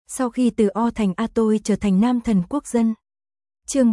Sau khi từ O thành A tôi trở thành nam thần quốc dân. Chương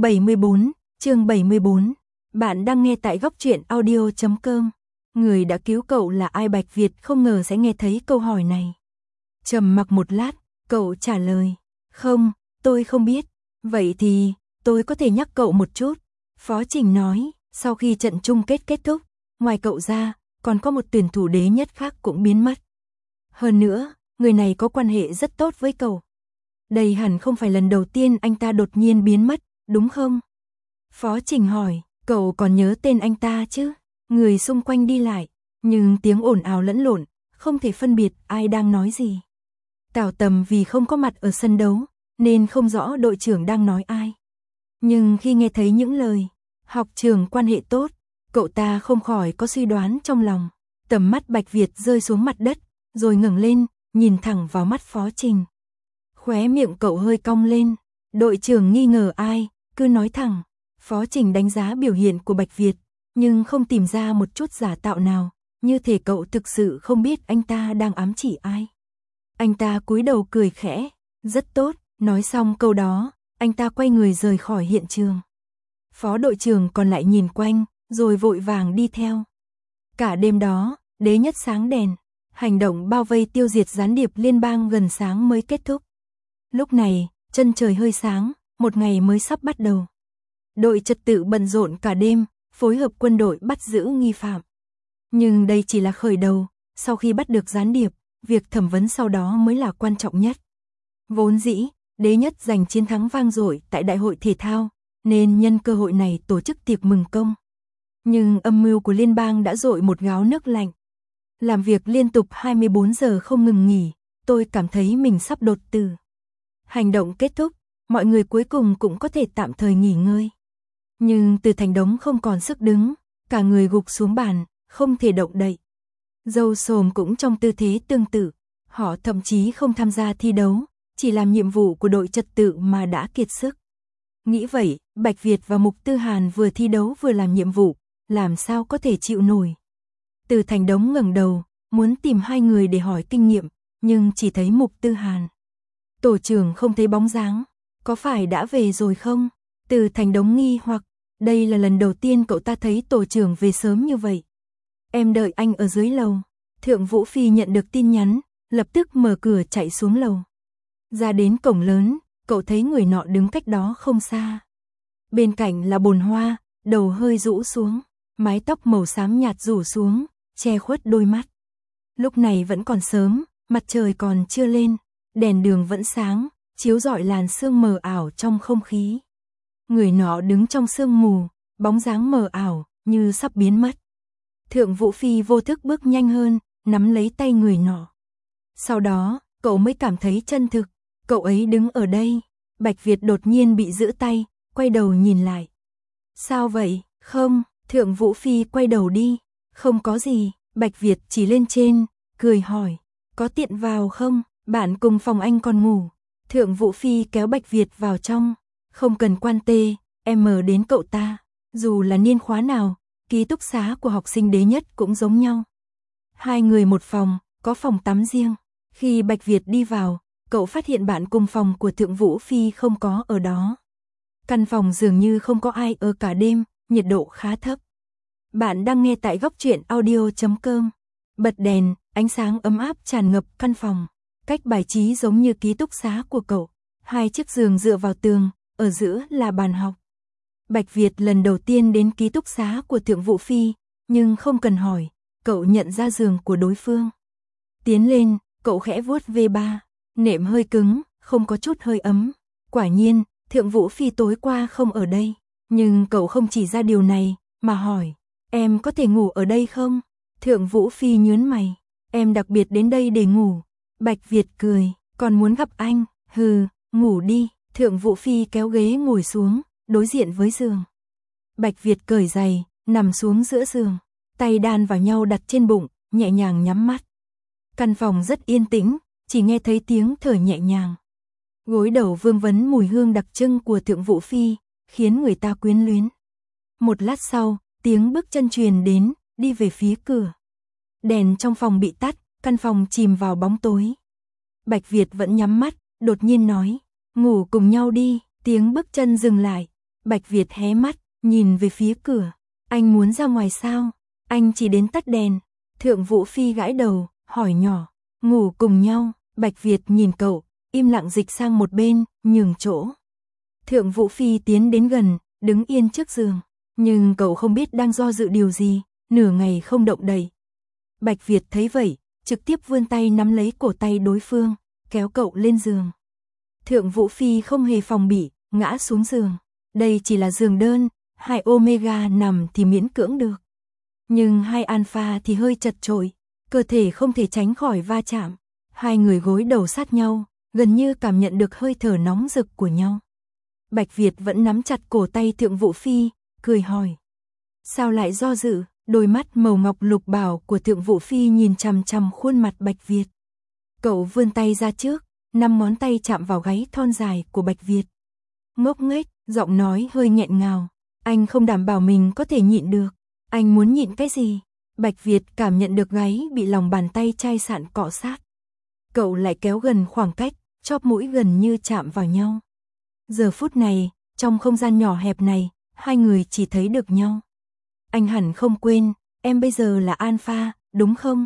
74. Bạn đang nghe tại góc truyện audio.com. Người đã cứu cậu là ai? Bạch Việt không ngờ sẽ nghe thấy câu hỏi này. Trầm mặc một lát, cậu trả lời. Không, tôi không biết. Vậy thì, tôi có thể nhắc cậu một chút. Phó Trình nói, sau khi trận chung kết kết thúc, ngoài cậu ra, còn có một tuyển thủ đế nhất khác cũng biến mất. Hơn nữa, người này có quan hệ rất tốt với cậu. Đây hẳn không phải lần đầu tiên anh ta đột nhiên biến mất, đúng không? Phó Trình hỏi, cậu còn nhớ tên anh ta chứ? Người xung quanh đi lại, nhưng tiếng ồn ào lẫn lộn, không thể phân biệt ai đang nói gì. Tào Tầm vì không có mặt ở sân đấu, nên không rõ đội trưởng đang nói ai. Nhưng khi nghe thấy những lời, học trường quan hệ tốt, cậu ta không khỏi có suy đoán trong lòng. Tầm mắt Bạch Việt rơi xuống mặt đất, rồi ngẩng lên, nhìn thẳng vào mắt Phó Trình. Khóe miệng cậu hơi cong lên, đội trưởng nghi ngờ ai, cứ nói thẳng. Phó Trình đánh giá biểu hiện của Bạch Việt, nhưng không tìm ra một chút giả tạo nào, như thể cậu thực sự không biết anh ta đang ám chỉ ai. Anh ta cúi đầu cười khẽ, rất tốt, nói xong câu đó, anh ta quay người rời khỏi hiện trường. Phó đội trưởng còn lại nhìn quanh, rồi vội vàng đi theo. Cả đêm đó, đế nhất sáng đèn, hành động bao vây tiêu diệt gián điệp liên bang gần sáng mới kết thúc. Lúc này, chân trời hơi sáng, một ngày mới sắp bắt đầu. Đội trật tự bận rộn cả đêm, phối hợp quân đội bắt giữ nghi phạm. Nhưng đây chỉ là khởi đầu, sau khi bắt được gián điệp, việc thẩm vấn sau đó mới là quan trọng nhất. Vốn dĩ, đế nhất giành chiến thắng vang dội tại đại hội thể thao, nên nhân cơ hội này tổ chức tiệc mừng công. Nhưng âm mưu của liên bang đã dội một gáo nước lạnh. Làm việc liên tục 24 giờ không ngừng nghỉ, tôi cảm thấy mình sắp đột tử. Hành động kết thúc, mọi người cuối cùng cũng có thể tạm thời nghỉ ngơi. Nhưng Từ Thành Đống không còn sức đứng, cả người gục xuống bàn, không thể động đậy. Dâu Sồm cũng trong tư thế tương tự, họ thậm chí không tham gia thi đấu, chỉ làm nhiệm vụ của đội trật tự mà đã kiệt sức. Nghĩ vậy, Bạch Việt và Mục Tư Hàn vừa thi đấu vừa làm nhiệm vụ, làm sao có thể chịu nổi. Từ Thành Đống ngẩng đầu, muốn tìm hai người để hỏi kinh nghiệm, nhưng chỉ thấy Mục Tư Hàn. Tổ trưởng không thấy bóng dáng, có phải đã về rồi không? Từ Thành Đống nghi hoặc, đây là lần đầu tiên cậu ta thấy tổ trưởng về sớm như vậy. Em đợi anh ở dưới lầu. Thượng Vũ Phi nhận được tin nhắn, lập tức mở cửa chạy xuống lầu. Ra đến cổng lớn, cậu thấy người nọ đứng cách đó không xa. Bên cạnh là bồn hoa, đầu hơi rũ xuống, mái tóc màu xám nhạt rủ xuống, che khuất đôi mắt. Lúc này vẫn còn sớm, mặt trời còn chưa lên, đèn đường vẫn sáng, chiếu rọi làn sương mờ ảo trong không khí. Người nọ đứng trong sương mù, bóng dáng mờ ảo, như sắp biến mất. Thượng Vũ Phi vô thức bước nhanh hơn, nắm lấy tay người nọ. Sau đó, cậu mới cảm thấy chân thực, cậu ấy đứng ở đây. Bạch Việt đột nhiên bị giữ tay, quay đầu nhìn lại. Sao vậy? Không, Thượng Vũ Phi quay đầu đi. Không có gì, Bạch Việt chỉ lên trên, cười hỏi. Có tiện vào không? Bạn cùng phòng anh còn ngủ. Thượng Vũ Phi kéo Bạch Việt vào trong. Không cần quan tê, em mở đến cậu ta. Dù là niên khóa nào, ký túc xá của học sinh đế nhất cũng giống nhau. Hai người một phòng, có phòng tắm riêng. Khi Bạch Việt đi vào, cậu phát hiện bạn cùng phòng của Thượng Vũ Phi không có ở đó. Căn phòng dường như không có ai ở cả đêm, nhiệt độ khá thấp. Bạn đang nghe tại góc truyện audio.com. Bật đèn, ánh sáng ấm áp tràn ngập căn phòng. Cách bài trí giống như ký túc xá của cậu. Hai chiếc giường dựa vào tường, ở giữa là bàn học. Bạch Việt lần đầu tiên đến ký túc xá của Thượng Vũ Phi, nhưng không cần hỏi, cậu nhận ra giường của đối phương. Tiến lên, cậu khẽ vuốt V3, nệm hơi cứng, không có chút hơi ấm. Quả nhiên, Thượng Vũ Phi tối qua không ở đây, nhưng cậu không chỉ ra điều này, mà hỏi, em có thể ngủ ở đây không? Thượng Vũ Phi nhướng mày, em đặc biệt đến đây để ngủ. Bạch Việt cười, còn muốn gặp anh, hừ, ngủ đi. Thượng Vũ Phi kéo ghế ngồi xuống, đối diện với giường. Bạch Việt cởi giày, nằm xuống giữa giường, tay đan vào nhau đặt trên bụng, nhẹ nhàng nhắm mắt. Căn phòng rất yên tĩnh, chỉ nghe thấy tiếng thở nhẹ nhàng. Gối đầu vương vấn mùi hương đặc trưng của Thượng Vũ Phi, khiến người ta quyến luyến. Một lát sau, tiếng bước chân truyền đến, đi về phía cửa. Đèn trong phòng bị tắt, căn phòng chìm vào bóng tối. Bạch Việt vẫn nhắm mắt, đột nhiên nói, ngủ cùng nhau đi, tiếng bước chân dừng lại, Bạch Việt hé mắt, nhìn về phía cửa, anh muốn ra ngoài sao, anh chỉ đến tắt đèn, Thượng Vũ Phi gãi đầu, hỏi nhỏ, ngủ cùng nhau, Bạch Việt nhìn cậu, im lặng dịch sang một bên, nhường chỗ. Thượng Vũ Phi tiến đến gần, đứng yên trước giường, nhưng cậu không biết đang do dự điều gì, nửa ngày không động đậy. Bạch Việt thấy vậy, trực tiếp vươn tay nắm lấy cổ tay đối phương, kéo cậu lên giường. Thượng Vũ Phi không hề phòng bị, ngã xuống giường. Đây chỉ là giường đơn, 2 Omega nằm thì miễn cưỡng được. Nhưng 2 Alpha thì hơi chật chội, cơ thể không thể tránh khỏi va chạm. Hai người gối đầu sát nhau, gần như cảm nhận được hơi thở nóng rực của nhau. Bạch Việt vẫn nắm chặt cổ tay Thượng Vũ Phi, cười hỏi. Sao lại do dự? Đôi mắt màu ngọc lục bảo của Thượng Vũ Phi nhìn chằm chằm khuôn mặt Bạch Việt. Cậu vươn tay ra trước, 5 ngón tay chạm vào gáy thon dài của Bạch Việt. Ngốc nghếch, giọng nói hơi nghẹn ngào. Anh không đảm bảo mình có thể nhịn được. Anh muốn nhịn cái gì? Bạch Việt cảm nhận được gáy bị lòng bàn tay chai sạn cọ sát. Cậu lại kéo gần khoảng cách, chóp mũi gần như chạm vào nhau. Giờ phút này, trong không gian nhỏ hẹp này, hai người chỉ thấy được nhau. Anh hẳn không quên, em bây giờ là Alpha, đúng không?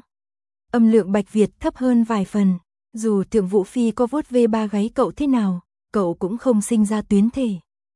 Âm lượng Bạch Việt thấp hơn vài phần, dù Thượng Vũ Phi có vuốt ve ba gáy cậu thế nào, cậu cũng không sinh ra tuyến thể.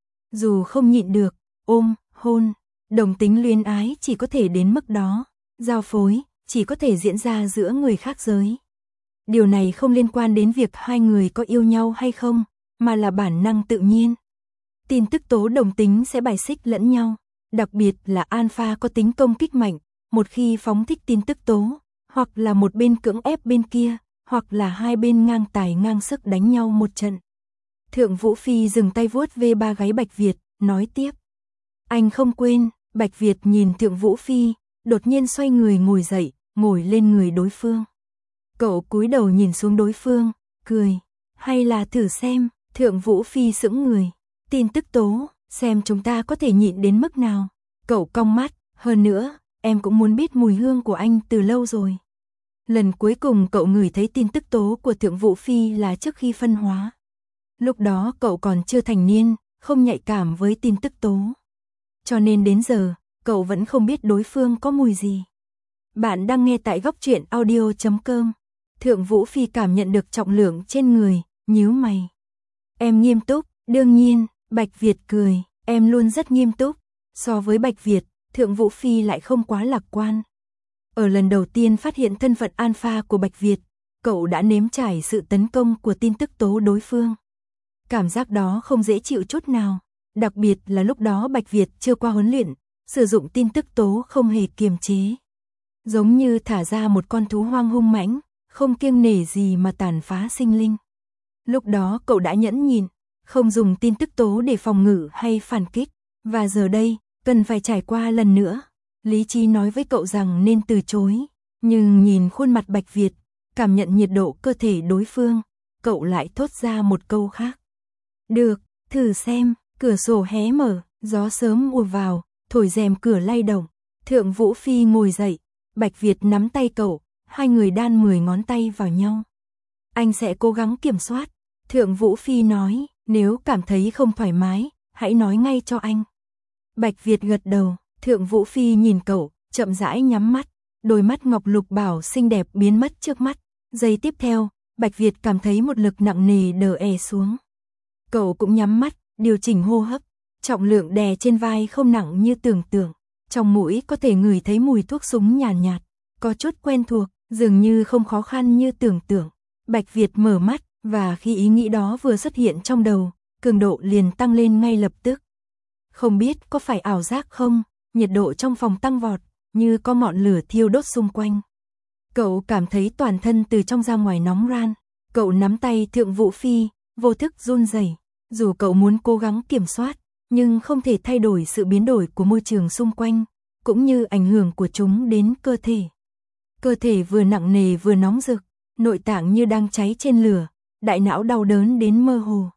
Dù không nhịn được, ôm, hôn, đồng tính luyến ái chỉ có thể đến mức đó, giao phối, chỉ có thể diễn ra giữa người khác giới. Điều này không liên quan đến việc hai người có yêu nhau hay không, mà là bản năng tự nhiên. Tin tức tố đồng tính sẽ bài xích lẫn nhau, đặc biệt là Alpha có tính công kích mạnh, một khi phóng thích tin tức tố, hoặc là một bên cưỡng ép bên kia, hoặc là hai bên ngang tài ngang sức đánh nhau một trận. Thượng Vũ Phi dừng tay vuốt ve ba gáy Bạch Việt, nói tiếp. Anh không quên, Bạch Việt nhìn Thượng Vũ Phi, đột nhiên xoay người ngồi dậy, ngồi lên người đối phương. Cậu cúi đầu nhìn xuống đối phương, cười. Hay là thử xem, Thượng Vũ Phi sững người. Tin tức tố, xem chúng ta có thể nhịn đến mức nào. Cậu cong mắt, hơn nữa, em cũng muốn biết mùi hương của anh từ lâu rồi. Lần cuối cùng cậu ngửi thấy tin tức tố của Thượng Vũ Phi là trước khi phân hóa. Lúc đó cậu còn chưa thành niên, không nhạy cảm với tin tức tố. Cho nên đến giờ, cậu vẫn không biết đối phương có mùi gì. Bạn đang nghe tại góc truyện audio.com. Thượng Vũ Phi cảm nhận được trọng lượng trên người, nhíu mày. Em nghiêm túc, đương nhiên, Bạch Việt cười, em luôn rất nghiêm túc. So với Bạch Việt, Thượng Vũ Phi lại không quá lạc quan. Ở lần đầu tiên phát hiện thân phận Alpha của Bạch Việt, cậu đã nếm trải sự tấn công của tin tức tố đối phương. Cảm giác đó không dễ chịu chút nào, đặc biệt là lúc đó Bạch Việt chưa qua huấn luyện, sử dụng tin tức tố không hề kiềm chế. Giống như thả ra một con thú hoang hung mãnh, không kiêng nể gì mà tàn phá sinh linh. Lúc đó cậu đã nhẫn nhịn, không dùng tin tức tố để phòng ngự hay phản kích, và giờ đây, cần phải trải qua lần nữa. Lý trí nói với cậu rằng nên từ chối, nhưng nhìn khuôn mặt Bạch Việt, cảm nhận nhiệt độ cơ thể đối phương, cậu lại thốt ra một câu khác. Được, thử xem, cửa sổ hé mở, gió sớm ùa vào, thổi rèm cửa lay động. Thượng Vũ Phi ngồi dậy, Bạch Việt nắm tay cậu, hai người đan 10 ngón tay vào nhau. Anh sẽ cố gắng kiểm soát. Thượng Vũ Phi nói, nếu cảm thấy không thoải mái, hãy nói ngay cho anh. Bạch Việt gật đầu, Thượng Vũ Phi nhìn cậu, chậm rãi nhắm mắt, đôi mắt ngọc lục bảo xinh đẹp biến mất trước mắt. Giây tiếp theo, Bạch Việt cảm thấy một lực nặng nề đè è xuống. Cậu cũng nhắm mắt, điều chỉnh hô hấp, trọng lượng đè trên vai không nặng như tưởng tượng. Trong mũi có thể ngửi thấy mùi thuốc súng nhàn nhạt, có chút quen thuộc, dường như không khó khăn như tưởng tượng. Bạch Việt mở mắt, và khi ý nghĩ đó vừa xuất hiện trong đầu, cường độ liền tăng lên ngay lập tức. Không biết có phải ảo giác không, nhiệt độ trong phòng tăng vọt, như có ngọn lửa thiêu đốt xung quanh. Cậu cảm thấy toàn thân từ trong ra ngoài nóng ran, cậu nắm tay Thượng Vũ Phi, vô thức run rẩy. Dù cậu muốn cố gắng kiểm soát, nhưng không thể thay đổi sự biến đổi của môi trường xung quanh, cũng như ảnh hưởng của chúng đến cơ thể. Cơ thể vừa nặng nề vừa nóng rực, nội tạng như đang cháy trên lửa, đại não đau đớn đến mơ hồ.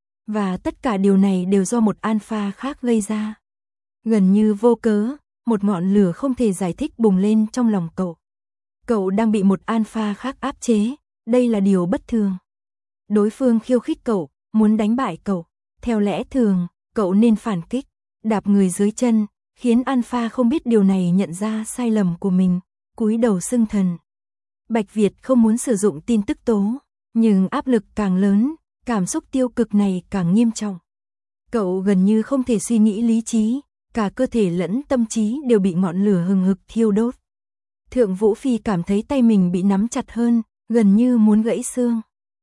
Và tất cả điều này đều do một alpha khác gây ra. Gần như vô cớ, một ngọn lửa không thể giải thích bùng lên trong lòng cậu. Cậu đang bị một alpha khác áp chế, đây là điều bất thường. Đối phương khiêu khích cậu, muốn đánh bại cậu. Theo lẽ thường, cậu nên phản kích, đạp người dưới chân, khiến Alpha không biết điều này nhận ra sai lầm của mình, cúi đầu xưng thần. Bạch Việt không muốn sử dụng tin tức tố, nhưng áp lực càng lớn, cảm xúc tiêu cực này càng nghiêm trọng. Cậu gần như không thể suy nghĩ lý trí, cả cơ thể lẫn tâm trí đều bị ngọn lửa hừng hực thiêu đốt. Thượng Vũ Phi cảm thấy tay mình bị nắm chặt hơn, gần như muốn gãy xương.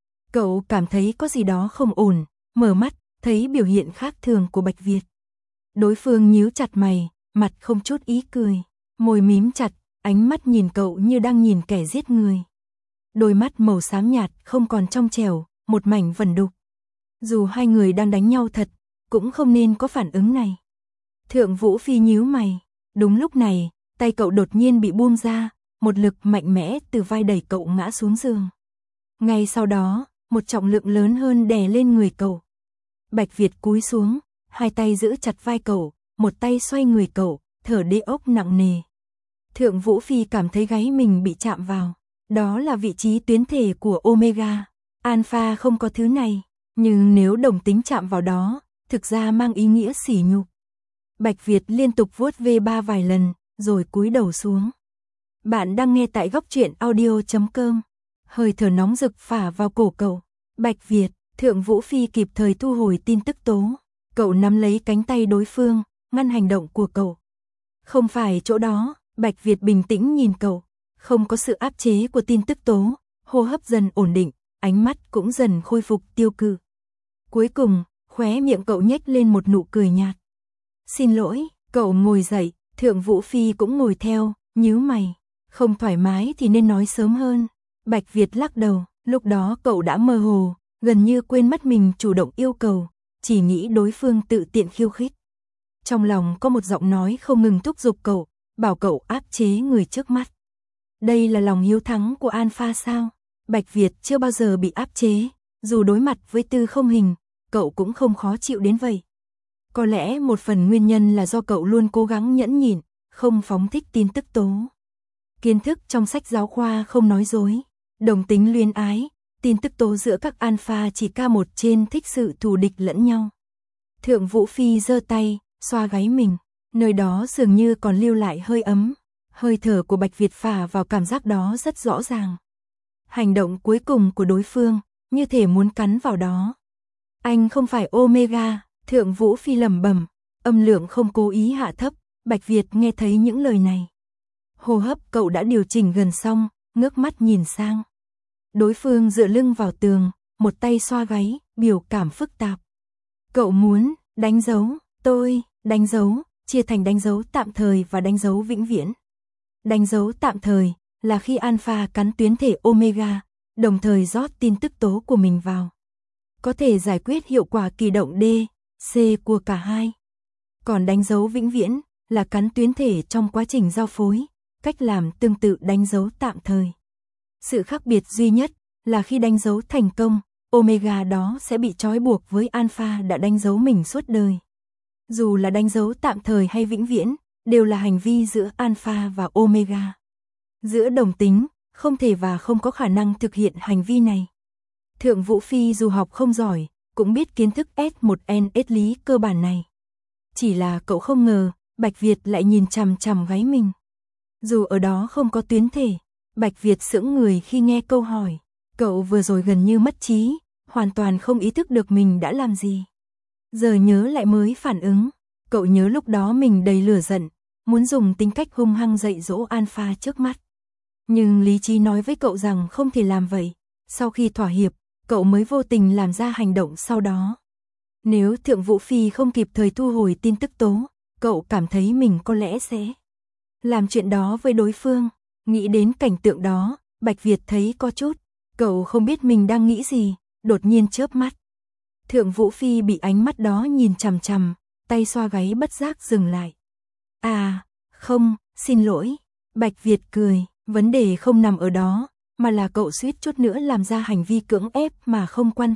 Cậu cảm thấy có gì đó không ổn, mở mắt, thấy biểu hiện khác thường của Bạch Việt. Đối phương nhíu chặt mày, mặt không chút ý cười, môi mím chặt, ánh mắt nhìn cậu như đang nhìn kẻ giết người. Đôi mắt màu xám nhạt không còn trong trẻo, một mảnh vẩn đục. Dù hai người đang đánh nhau thật, cũng không nên có phản ứng này. Thượng Vũ Phi nhíu mày, đúng lúc này, tay cậu đột nhiên bị buông ra, một lực mạnh mẽ từ vai đẩy cậu ngã xuống giường. Ngay sau đó, một trọng lượng lớn hơn đè lên người cậu. Bạch Việt cúi xuống, hai tay giữ chặt vai cậu, một tay xoay người cậu, thở đê ốc nặng nề. Thượng Vũ Phi cảm thấy gáy mình bị chạm vào. Đó là vị trí tuyến thể của Omega. Alpha không có thứ này, nhưng nếu đồng tính chạm vào đó, thực ra mang ý nghĩa sỉ nhục. Bạch Việt liên tục vuốt ve ba vài lần, rồi cúi đầu xuống. Bạn đang nghe tại góc truyện audio.com. Hơi thở nóng rực phả vào cổ cậu. Bạch Việt, Thượng Vũ Phi kịp thời thu hồi tin tức tố. Cậu nắm lấy cánh tay đối phương, ngăn hành động của cậu. Không phải chỗ đó, Bạch Việt bình tĩnh nhìn cậu. Không có sự áp chế của tin tức tố, hô hấp dần ổn định, ánh mắt cũng dần khôi phục tiêu cự. Cuối cùng, khóe miệng cậu nhếch lên một nụ cười nhạt. Xin lỗi, cậu ngồi dậy, Thượng Vũ Phi cũng ngồi theo, nhíu mày. Không thoải mái thì nên nói sớm hơn. Bạch Việt lắc đầu, lúc đó cậu đã mơ hồ, gần như quên mất mình chủ động yêu cầu, chỉ nghĩ đối phương tự tiện khiêu khích. Trong lòng có một giọng nói không ngừng thúc giục cậu, bảo cậu áp chế người trước mắt. Đây là lòng hiếu thắng của Alpha sao? Bạch Việt chưa bao giờ bị áp chế, dù đối mặt với Tư Không Hình, cậu cũng không khó chịu đến vậy. Có lẽ một phần nguyên nhân là do cậu luôn cố gắng nhẫn nhịn, không phóng thích tin tức tố. Kiến thức trong sách giáo khoa không nói dối, đồng tính luyến ái, tin tức tố giữa các Alpha chỉ K1 trên thích sự thù địch lẫn nhau. Thượng Vũ Phi giơ tay, xoa gáy mình, nơi đó dường như còn lưu lại hơi ấm. Hơi thở của Bạch Việt phả vào cảm giác đó rất rõ ràng. Hành động cuối cùng của đối phương, như thể muốn cắn vào đó. Anh không phải Omega, Thượng Vũ Phi lẩm bẩm, âm lượng không cố ý hạ thấp. Bạch Việt nghe thấy những lời này. Hô hấp cậu đã điều chỉnh gần xong, ngước mắt nhìn sang. Đối phương dựa lưng vào tường, một tay xoa gáy, biểu cảm phức tạp. Cậu muốn đánh dấu, tôi đánh dấu, chia thành đánh dấu tạm thời và đánh dấu vĩnh viễn. Đánh dấu tạm thời là khi Alpha cắn tuyến thể Omega, đồng thời rót tin tức tố của mình vào. Có thể giải quyết hiệu quả kỳ động D, C của cả hai. Còn đánh dấu vĩnh viễn là cắn tuyến thể trong quá trình giao phối, cách làm tương tự đánh dấu tạm thời. Sự khác biệt duy nhất là khi đánh dấu thành công, Omega đó sẽ bị trói buộc với Alpha đã đánh dấu mình suốt đời. Dù là đánh dấu tạm thời hay vĩnh viễn, đều là hành vi giữa Alpha và Omega. Giữa đồng tính, không thể và không có khả năng thực hiện hành vi này. Thượng Vũ Phi dù học không giỏi, cũng biết kiến thức S1NS lý cơ bản này. Chỉ là cậu không ngờ, Bạch Việt lại nhìn chằm chằm gáy mình. Dù ở đó không có tuyến thể, Bạch Việt sững người khi nghe câu hỏi. Cậu vừa rồi gần như mất trí, hoàn toàn không ý thức được mình đã làm gì. Giờ nhớ lại mới phản ứng. Cậu nhớ lúc đó mình đầy lửa giận, muốn dùng tính cách hung hăng dạy dỗ Alpha trước mắt. Nhưng lý trí nói với cậu rằng không thể làm vậy. Sau khi thỏa hiệp, cậu mới vô tình làm ra hành động sau đó. Nếu Thượng Vũ Phi không kịp thời thu hồi tin tức tố, cậu cảm thấy mình có lẽ sẽ làm chuyện đó với đối phương. Nghĩ đến cảnh tượng đó, Bạch Việt thấy có chút. Cậu không biết mình đang nghĩ gì, đột nhiên chớp mắt. Thượng Vũ Phi bị ánh mắt đó nhìn chằm chằm, tay xoa gáy bất giác dừng lại. À, không, xin lỗi. Bạch Việt cười, vấn đề không nằm ở đó, mà là cậu suýt chút nữa làm ra hành vi cưỡng ép mà không quan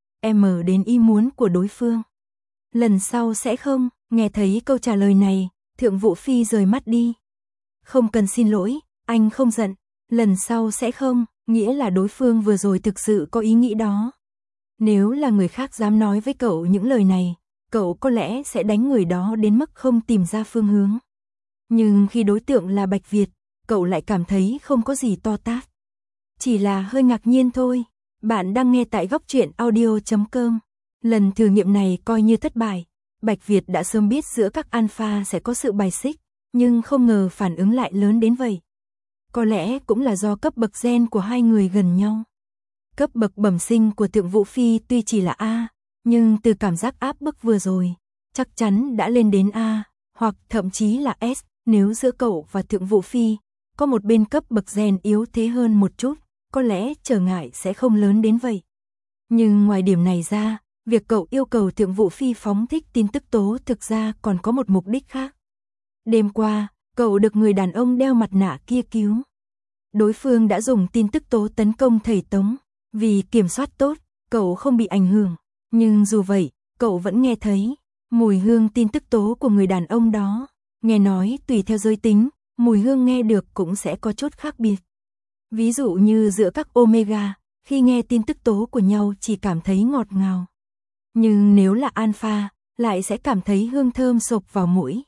đến ý muốn của đối phương. Lần sau sẽ không. Nghe thấy câu trả lời này, Thượng Vũ Phi rời mắt đi. Không cần xin lỗi, anh không giận. Lần sau sẽ không, nghĩa là đối phương vừa rồi thực sự có ý nghĩ đó. Nếu là người khác dám nói với cậu những lời này, cậu có lẽ sẽ đánh người đó đến mức không tìm ra phương hướng. Nhưng khi đối tượng là Bạch Việt, cậu lại cảm thấy không có gì to tát. Chỉ là hơi ngạc nhiên thôi. Bạn đang nghe tại góc truyện audio.com. Lần thử nghiệm này coi như thất bại. Bạch Việt đã sớm biết giữa các alpha sẽ có sự bài xích, nhưng không ngờ phản ứng lại lớn đến vậy. Có lẽ cũng là do cấp bậc gen của hai người gần nhau. Cấp bậc bẩm sinh của Thượng Vũ Phi tuy chỉ là A, nhưng từ cảm giác áp bức vừa rồi, chắc chắn đã lên đến A, hoặc thậm chí là S, nếu giữa cậu và Thượng Vũ Phi có một bên cấp bậc gen yếu thế hơn một chút, có lẽ trở ngại sẽ không lớn đến vậy. Nhưng ngoài điểm này ra, việc cậu yêu cầu Thượng Vũ Phi phóng thích tin tức tố thực ra còn có một mục đích khác. Đêm qua, cậu được người đàn ông đeo mặt nạ kia cứu. Đối phương đã dùng tin tức tố tấn công thầy Tống. Vì kiểm soát tốt, cậu không bị ảnh hưởng. Nhưng dù vậy, cậu vẫn nghe thấy mùi hương tin tức tố của người đàn ông đó. Nghe nói tùy theo giới tính, mùi hương nghe được cũng sẽ có chút khác biệt. Ví dụ như giữa các Omega, khi nghe tin tức tố của nhau chỉ cảm thấy ngọt ngào. Nhưng nếu là Alpha, lại sẽ cảm thấy hương thơm xộc vào mũi.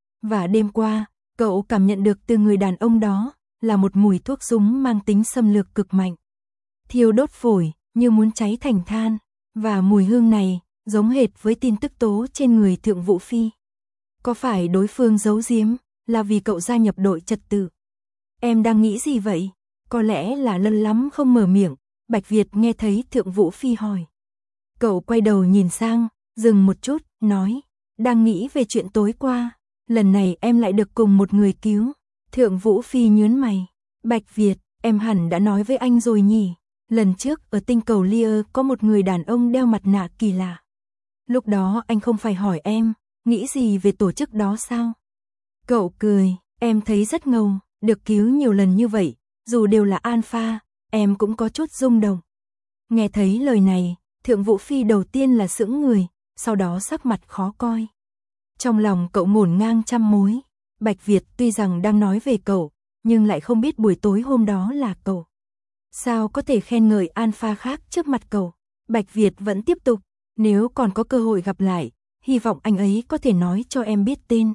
Và đêm qua, cậu cảm nhận được từ người đàn ông đó là một mùi thuốc súng mang tính xâm lược cực mạnh. Thiêu đốt phổi, như muốn cháy thành than. Và mùi hương này, giống hệt với tin tức tố trên người Thượng Vũ Phi. Có phải đối phương giấu giếm, là vì cậu gia nhập đội trật tự? Em đang nghĩ gì vậy? Có lẽ là lân lắm không mở miệng. Bạch Việt nghe thấy Thượng Vũ Phi hỏi. Cậu quay đầu nhìn sang, dừng một chút, nói. Đang nghĩ về chuyện tối qua. Lần này em lại được cùng một người cứu. Thượng Vũ Phi nhớn mày. Bạch Việt, em hẳn đã nói với anh rồi nhỉ? Lần trước ở tinh cầu Lear có một người đàn ông đeo mặt nạ kỳ lạ. Lúc đó anh không phải hỏi em, nghĩ gì về tổ chức đó sao? Cậu cười, em thấy rất ngầu, được cứu nhiều lần như vậy, dù đều là alpha, em cũng có chút rung động. Nghe thấy lời này, Thượng Vũ Phi đầu tiên là sững người, sau đó sắc mặt khó coi. Trong lòng cậu ngổn ngang trăm mối. Bạch Việt tuy rằng đang nói về cậu, nhưng lại không biết buổi tối hôm đó là cậu. Sao có thể khen ngợi alpha khác trước mặt cậu? Bạch Việt vẫn tiếp tục, nếu còn có cơ hội gặp lại, hy vọng anh ấy có thể nói cho em biết tên.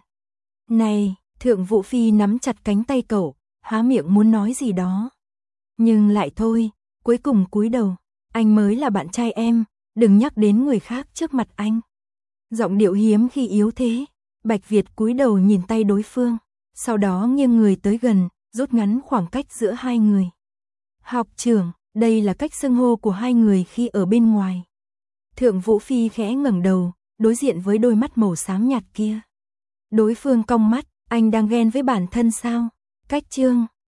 Này, Thượng Vũ Phi nắm chặt cánh tay cậu, há miệng muốn nói gì đó. Nhưng lại thôi, cuối cùng cúi đầu, anh mới là bạn trai em, đừng nhắc đến người khác trước mặt anh. Giọng điệu hiếm khi yếu thế, Bạch Việt cúi đầu nhìn tay đối phương, sau đó nghiêng người tới gần, rút ngắn khoảng cách giữa hai người. Học trưởng, đây là cách xưng hô của hai người khi ở bên ngoài. Thượng Vũ Phi khẽ ngẩng đầu, đối diện với đôi mắt màu xám nhạt kia. Đối phương cong mắt, anh đang ghen với bản thân sao? Cách chương